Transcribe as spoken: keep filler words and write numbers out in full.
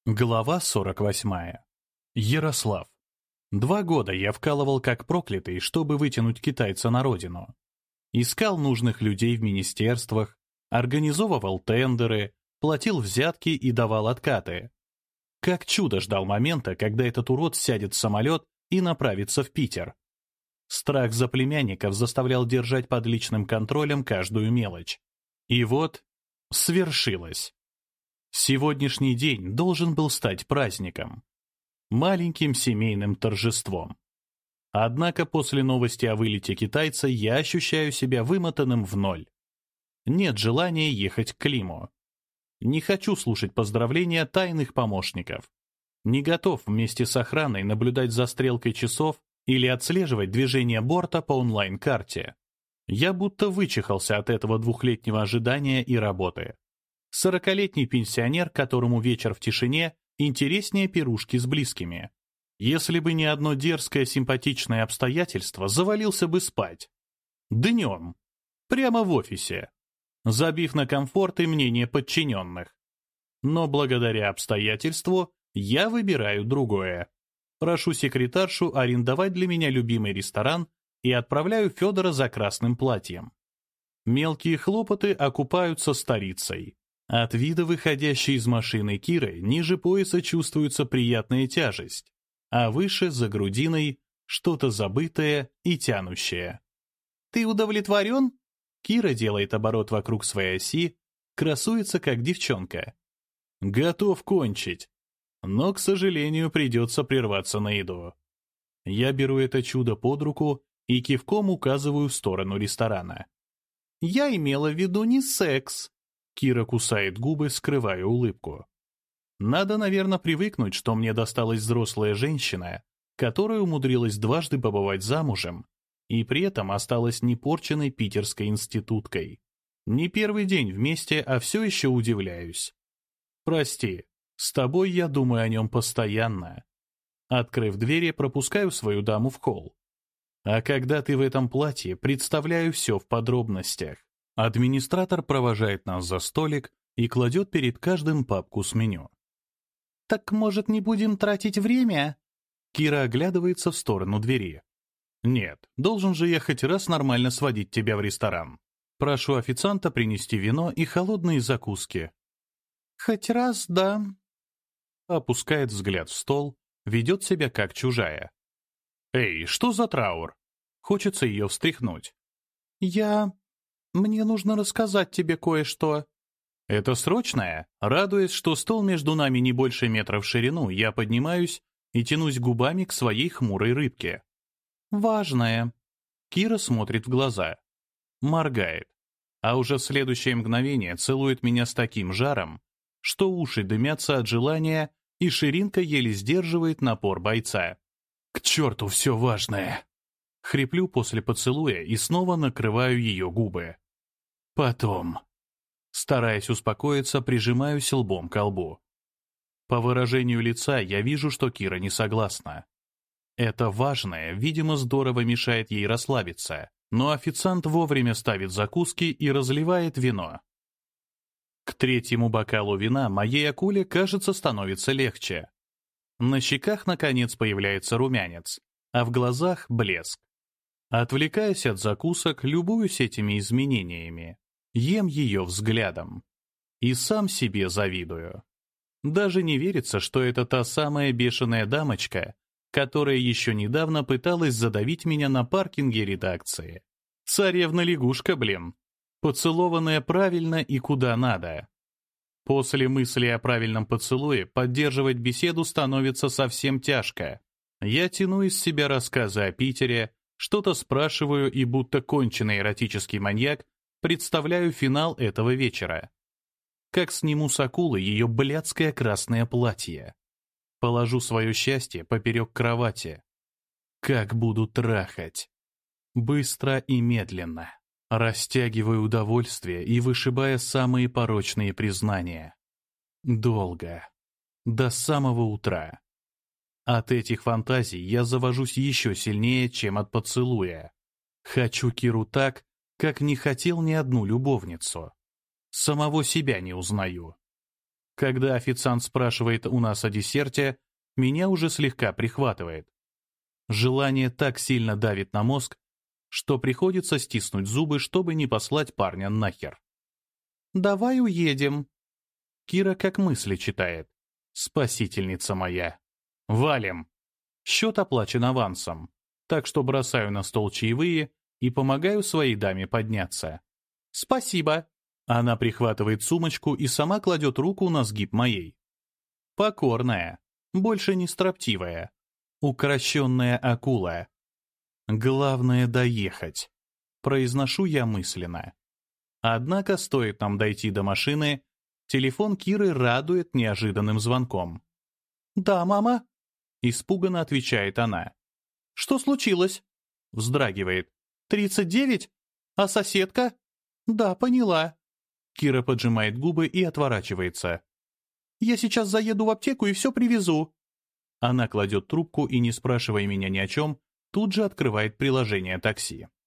Глава сорок восьмая. Ярослав. Два года я вкалывал как проклятый, чтобы вытянуть китайца на родину. Искал нужных людей в министерствах, организовывал тендеры, платил взятки и давал откаты. Как чудо ждал момента, когда этот урод сядет в самолет и направится в Питер. Страх за племянников заставлял держать под личным контролем каждую мелочь. И вот свершилось. Сегодняшний день должен был стать праздником. Маленьким семейным торжеством. Однако после новости о вылете китайца я ощущаю себя вымотанным в ноль. Нет желания ехать к Климу. Не хочу слушать поздравления тайных помощников. Не готов вместе с охраной наблюдать за стрелкой часов или отслеживать движение борта по онлайн-карте. Я будто вычихался от этого двухлетнего ожидания и работы. Сорокалетний пенсионер, которому вечер в тишине интереснее пирушки с близкими. Если бы не одно дерзкое симпатичное обстоятельство, завалился бы спать. Днем. Прямо в офисе. Забив на комфорт и мнение подчиненных. Но благодаря обстоятельству я выбираю другое. Прошу секретаршу арендовать для меня любимый ресторан и отправляю Федора за красным платьем. Мелкие хлопоты окупаются старицей. От вида выходящей из машины Киры ниже пояса чувствуется приятная тяжесть, а выше, за грудиной, что-то забытое и тянущее. «Ты удовлетворен?» Кира делает оборот вокруг своей оси, красуется как девчонка. «Готов кончить, но, к сожалению, придется прерваться на еду». Я беру это чудо под руку и кивком указываю в сторону ресторана. «Я имела в виду не секс». Кира кусает губы, скрывая улыбку. Надо, наверное, привыкнуть, что мне досталась взрослая женщина, которая умудрилась дважды побывать замужем и при этом осталась непорченной питерской институткой. Не первый день вместе, а все еще удивляюсь. Прости, с тобой я думаю о нем постоянно. Открыв двери, пропускаю свою даму в холл. А когда ты в этом платье, представляю все в подробностях. Администратор провожает нас за столик и кладет перед каждым папку с меню. «Так, может, не будем тратить время?» Кира оглядывается в сторону двери. «Нет, должен же я хоть раз нормально сводить тебя в ресторан. Прошу официанта принести вино и холодные закуски». «Хоть раз, да». Опускает взгляд в стол, ведет себя как чужая. «Эй, что за траур?» Хочется ее встряхнуть. «Я... Мне нужно рассказать тебе кое-что». «Это срочное?» Радуясь, что стол между нами не больше метра в ширину, я поднимаюсь и тянусь губами к своей хмурой рыбке. «Важное». Кира смотрит в глаза. Моргает. А уже в следующее мгновение целует меня с таким жаром, что уши дымятся от желания, и ширинка еле сдерживает напор бойца. «К черту все важное!» Хриплю после поцелуя и снова накрываю ее губы. «Потом». Стараясь успокоиться, прижимаюсь лбом к лбу. По выражению лица я вижу, что Кира не согласна. Это важное, видимо, здорово мешает ей расслабиться, но официант вовремя ставит закуски и разливает вино. К третьему бокалу вина моей акуле, кажется, становится легче. На щеках, наконец, появляется румянец, а в глазах — блеск. Отвлекаясь от закусок, любуюсь этими изменениями. Ем ее взглядом. И сам себе завидую. Даже не верится, что это та самая бешеная дамочка, которая еще недавно пыталась задавить меня на паркинге редакции. Царевна-лягушка, блин. Поцелованная правильно и куда надо. После мысли о правильном поцелуе поддерживать беседу становится совсем тяжко. Я тяну из себя рассказы о Питере, что-то спрашиваю и будто конченый эротический маньяк представляю финал этого вечера. Как сниму с акулы ее блядское красное платье. Положу свое счастье поперек кровати. Как буду трахать. Быстро и медленно. Растягиваю удовольствие и вышибая самые порочные признания. Долго. До самого утра. От этих фантазий я завожусь еще сильнее, чем от поцелуя. Хочу Киру так, как не хотел ни одну любовницу. Самого себя не узнаю. Когда официант спрашивает у нас о десерте, меня уже слегка прихватывает. Желание так сильно давит на мозг, что приходится стиснуть зубы, чтобы не послать парня нахер. «Давай уедем». Кира как мысли читает. Спасительница моя. Валим. Счет оплачен авансом, так что бросаю на стол чаевые и помогаю своей даме подняться. «Спасибо». Она прихватывает сумочку и сама кладет руку на сгиб моей. Покорная, больше не строптивая, укрощенная акула. Главное доехать, произношу я мысленно. Однако стоит нам дойти до машины, телефон Киры радует неожиданным звонком. «Да, мама», — испуганно отвечает она. «Что случилось?» — вздрагивает. «Тридцать девять? А соседка?» «Да, поняла». Кира поджимает губы и отворачивается. «Я сейчас заеду в аптеку и все привезу». Она кладет трубку и, не спрашивая меня ни о чем, тут же открывает приложение такси.